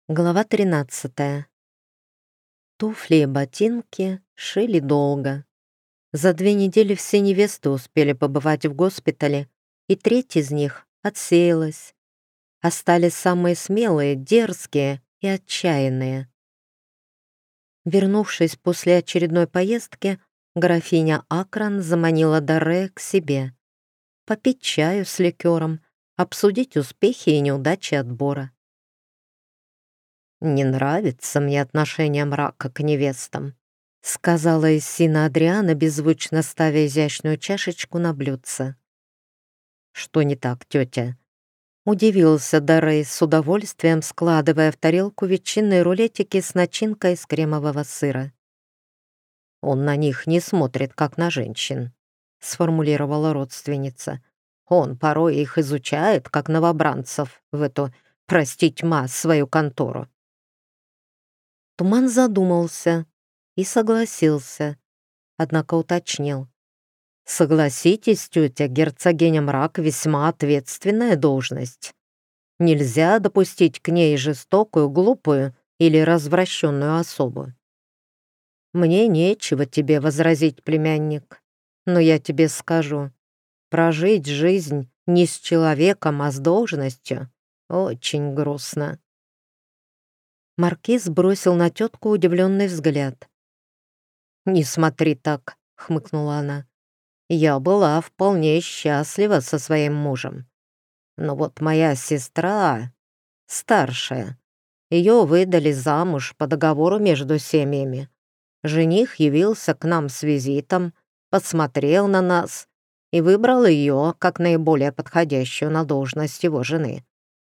Глава 13. Туфли и ботинки шили долго. За 2 недели все невесты успели побывать в госпитале, и треть из них отсеялась. Остались самые смелые, дерзкие и отчаянные. Вернувшись после очередной поездки, графиня Акран заманила Даррея к себе. Попить чаю с ликером, обсудить успехи и неудачи отбора. «Не нравится мне отношение мрака к невестам», сказала Иссина Адриана, беззвучно ставя изящную чашечку на блюдце. «Что не так, тетя?» Удивился Даррей с удовольствием, складывая в тарелку ветчинные рулетики с начинкой из кремового сыра. «Он на них не смотрит, как на женщин», сформулировала родственница. «Он порой их изучает, как новобранцев, в эту, простить ма, свою контору». Туман задумался и согласился, однако уточнил. «Согласитесь, тетя, герцогиня Мрак весьма ответственная должность. Нельзя допустить к ней жестокую, глупую или развращенную особу. Мне нечего тебе возразить, племянник, но я тебе скажу, прожить жизнь не с человеком, а с должностью очень грустно». Маркиз бросил на тетку удивленный взгляд. «Не смотри так», — хмыкнула она. «Я была вполне счастлива со своим мужем. Но вот моя сестра, старшая, ее выдали замуж по договору между семьями. Жених явился к нам с визитом, посмотрел на нас и выбрал ее как наиболее подходящую на должность его жены.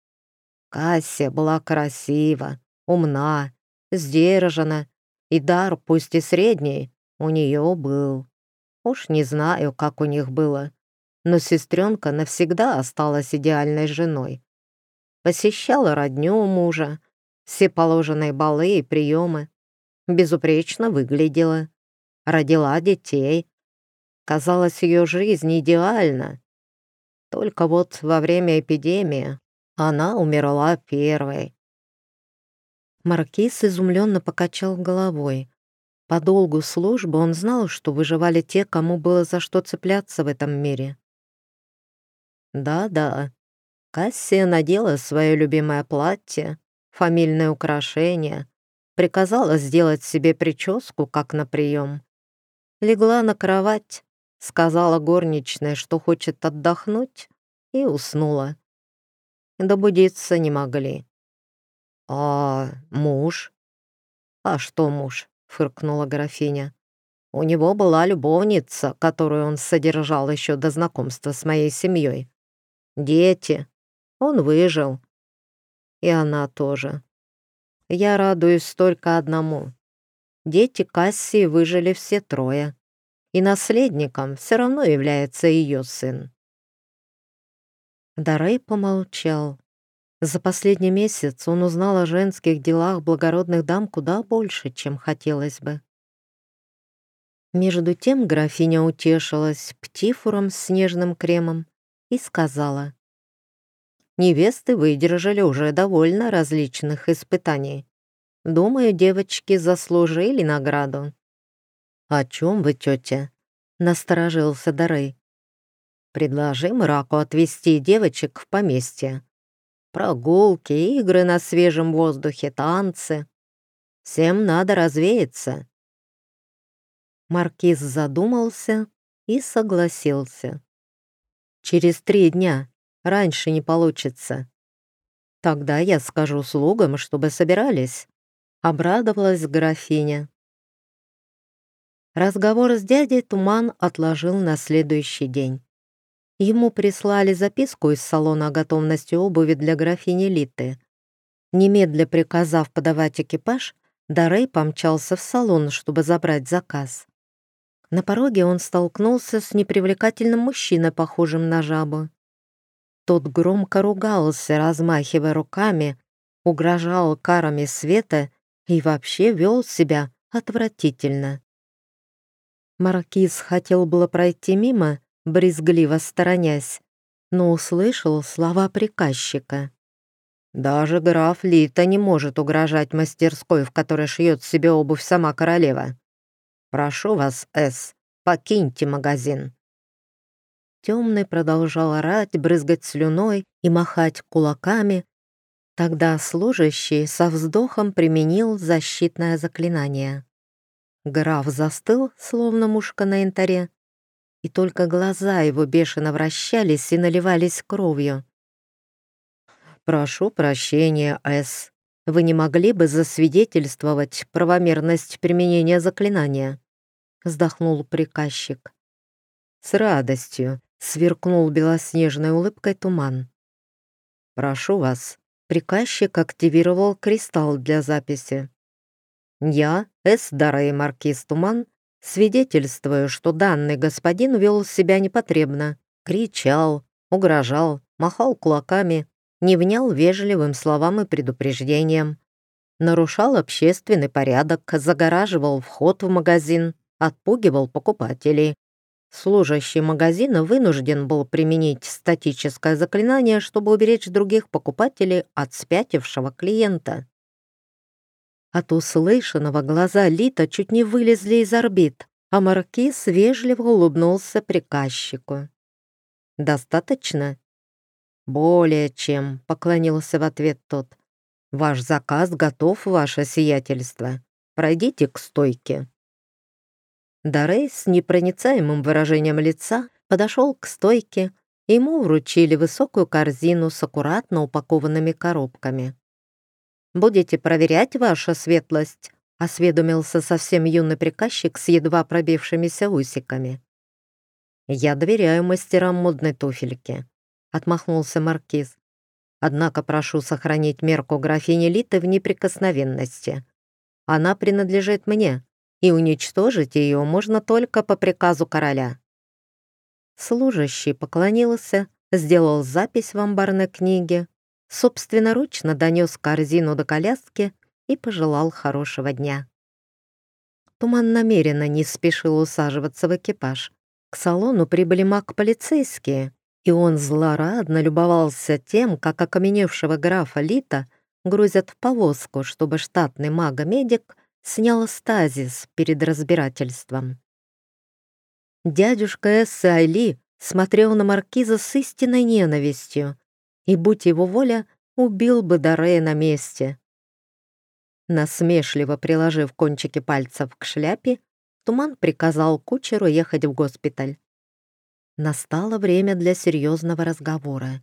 Кассия была красива, умна, сдержана, и дар, пусть и средний, у нее был. Уж не знаю, как у них было, но сестренка навсегда осталась идеальной женой. Посещала родню мужа, все положенные балы и приемы, безупречно выглядела, родила детей. Казалось, ее жизнь идеальна. Только вот во время эпидемии она умерла первой. Маркиз изумленно покачал головой. По долгу службы он знал, что выживали те, кому было за что цепляться в этом мире. Да-да, Кассия надела свое любимое платье, фамильное украшение, приказала сделать себе прическу, как на прием. Легла на кровать, сказала горничной, что хочет отдохнуть, и уснула. Добудиться не могли. «А муж?» «А что муж?» — фыркнула графиня. «У него была любовница, которую он содержал еще до знакомства с моей семьей. Дети. Он выжил. И она тоже. Я радуюсь только одному. Дети Кассии выжили все трое. И наследником все равно является ее сын». Даррей помолчал. За последний месяц он узнал о женских делах благородных дам куда больше, чем хотелось бы. Между тем графиня утешилась птифуром с снежным кремом и сказала: «Невесты выдержали уже довольно различных испытаний. Думаю, девочки заслужили награду». «О чем вы, тетя?» — насторожился Даррей. «Предложи Мраку отвезти девочек в поместье. Прогулки, игры на свежем воздухе, танцы. Всем надо развеяться». Маркиз задумался и согласился. «Через 3 дня. Раньше не получится. Тогда я скажу слугам, чтобы собирались», — обрадовалась графиня. Разговор с дядей Туман отложил на следующий день. Ему прислали записку из салона о готовности обуви для графини Литы. Немедля приказав подавать экипаж, Даррей помчался в салон, чтобы забрать заказ. На пороге он столкнулся с непривлекательным мужчиной, похожим на жабу. Тот громко ругался, размахивая руками, угрожал карами света и вообще вел себя отвратительно. Маркиз хотел было пройти мимо, брезгливо сторонясь, но услышал слова приказчика. Даже граф Лита не может угрожать мастерской, в которой шьет себе обувь сама королева. Прошу вас, С, покиньте магазин». Темный продолжал орать, брызгать слюной и махать кулаками. Тогда служащий со вздохом применил защитное заклинание. Граф застыл, словно мушка на янтаре, и только глаза его бешено вращались и наливались кровью. «Прошу прощения, С. Вы не могли бы засвидетельствовать правомерность применения заклинания?» Вздохнул приказчик. «С радостью», — сверкнул белоснежной улыбкой туман. «Прошу вас». Приказчик активировал кристалл для записи. «Я, С. Дарей Маркиз Туман, свидетельствую, что данный господин вел себя непотребно, кричал, угрожал, махал кулаками, не внял вежливым словам и предупреждениям, нарушал общественный порядок, загораживал вход в магазин, отпугивал покупателей. Служащий магазина вынужден был применить статическое заклинание, чтобы уберечь других покупателей от спятившего клиента. От услышанного глаза Лита чуть не вылезли из орбит, а маркиз вежливо улыбнулся приказчику. «Достаточно?» «Более чем», — поклонился в ответ тот. «Ваш заказ готов, ваше сиятельство. Пройдите к стойке». Дарей с непроницаемым выражением лица подошел к стойке, и ему вручили высокую корзину с аккуратно упакованными коробками. «Будете проверять, ваша светлость?» — осведомился совсем юный приказчик с едва пробившимися усиками. «Я доверяю мастерам модной туфельки», — отмахнулся маркиз. «Однако прошу сохранить мерку графини Литы в неприкосновенности. Она принадлежит мне, и уничтожить ее можно только по приказу короля». Служащий поклонился, сделал запись в амбарной книге, собственноручно донес корзину до коляски и пожелал хорошего дня. Туман намеренно не спешил усаживаться в экипаж. К салону прибыли маг-полицейские, и он злорадно любовался тем, как окаменевшего графа Лита грузят в повозку, чтобы штатный мага-медик снял стазис перед разбирательством. Дядюшка Эссе Айли смотрел на маркиза с истинной ненавистью, и, будь его воля, убил бы Дарея на месте. Насмешливо приложив кончики пальцев к шляпе, Туман приказал кучеру ехать в госпиталь. Настало время для серьезного разговора.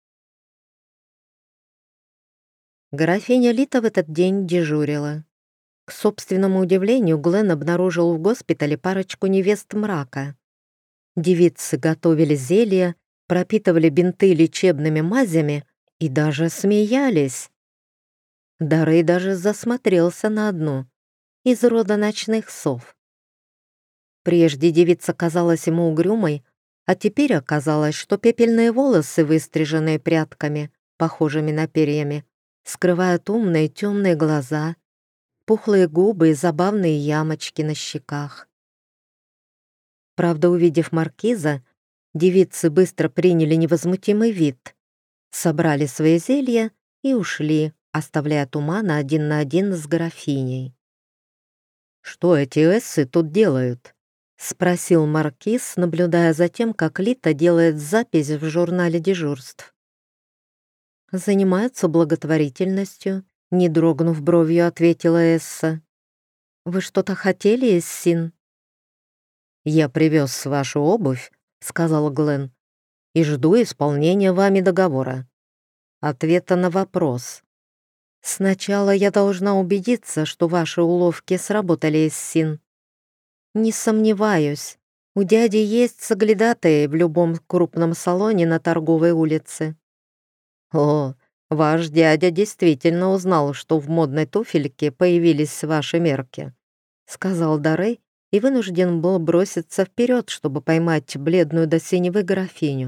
Графиня Лита в этот день дежурила. К собственному удивлению, Глен обнаружил в госпитале парочку невест мрака. Девицы готовили зелья, пропитывали бинты лечебными мазями и даже смеялись. Дарей даже засмотрелся на одну из рода ночных сов. Прежде девица казалась ему угрюмой, а теперь оказалось, что пепельные волосы, выстриженные прядками, похожими на перьями, скрывают умные темные глаза, пухлые губы и забавные ямочки на щеках. Правда, увидев маркиза, девицы быстро приняли невозмутимый вид, собрали свои зелья и ушли, оставляя Тумана один на один с графиней. «Что эти эссы тут делают?» — спросил маркиз, наблюдая за тем, как Лита делает запись в журнале дежурств. «Занимаются благотворительностью», — не дрогнув бровью, ответила Эсса. «Вы что-то хотели, Эссин?» «Я привез вашу обувь», — сказал Глен, «и жду исполнения вами договора. Ответа на вопрос. Сначала я должна убедиться, что ваши уловки сработали, Эссин». «Не сомневаюсь. У дяди есть соглядатые в любом крупном салоне на торговой улице». «О, ваш дядя действительно узнал, что в модной туфельке появились ваши мерки», — сказал Дарей и вынужден был броситься вперед, чтобы поймать бледную до синевы графиню.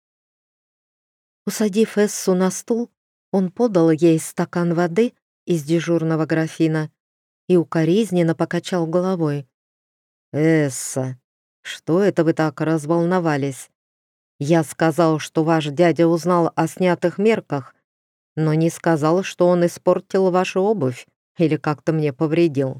Усадив Эссу на стул, он подал ей стакан воды из дежурного графина и укоризненно покачал головой. «Эсса, что это вы так разволновались? Я сказал, что ваш дядя узнал о снятых мерках, но не сказал, что он испортил вашу обувь или как-то мне повредил».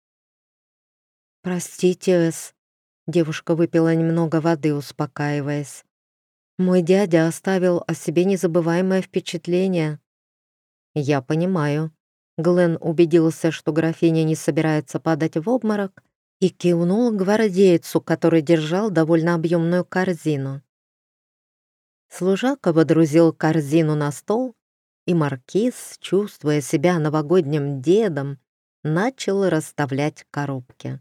«Простите, Эс». Девушка выпила немного воды, успокаиваясь. «Мой дядя оставил о себе незабываемое впечатление». «Я понимаю». Глен убедился, что графиня не собирается падать в обморок, и кивнул гвардейцу, который держал довольно объемную корзину. Служака водрузил корзину на стол, и маркиз, чувствуя себя новогодним дедом, начал расставлять коробки.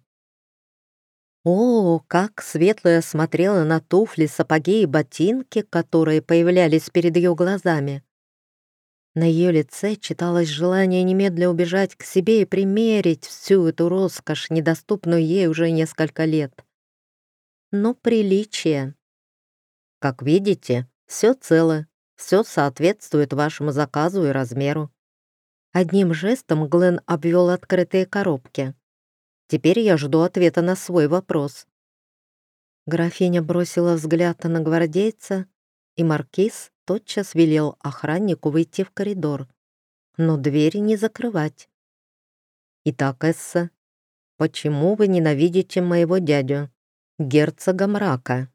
О, как Светлая смотрела на туфли, сапоги и ботинки, которые появлялись перед ее глазами. На ее лице читалось желание немедля убежать к себе и примерить всю эту роскошь, недоступную ей уже несколько лет. Но приличие. Как видите, все цело, все соответствует вашему заказу и размеру. Одним жестом Глен обвел открытые коробки. Теперь я жду ответа на свой вопрос. Графиня бросила взгляд на гвардейца, и маркиз тотчас велел охраннику выйти в коридор, но двери не закрывать. «Итак, Эсса, почему вы ненавидите моего дядю, герцога Мрака?»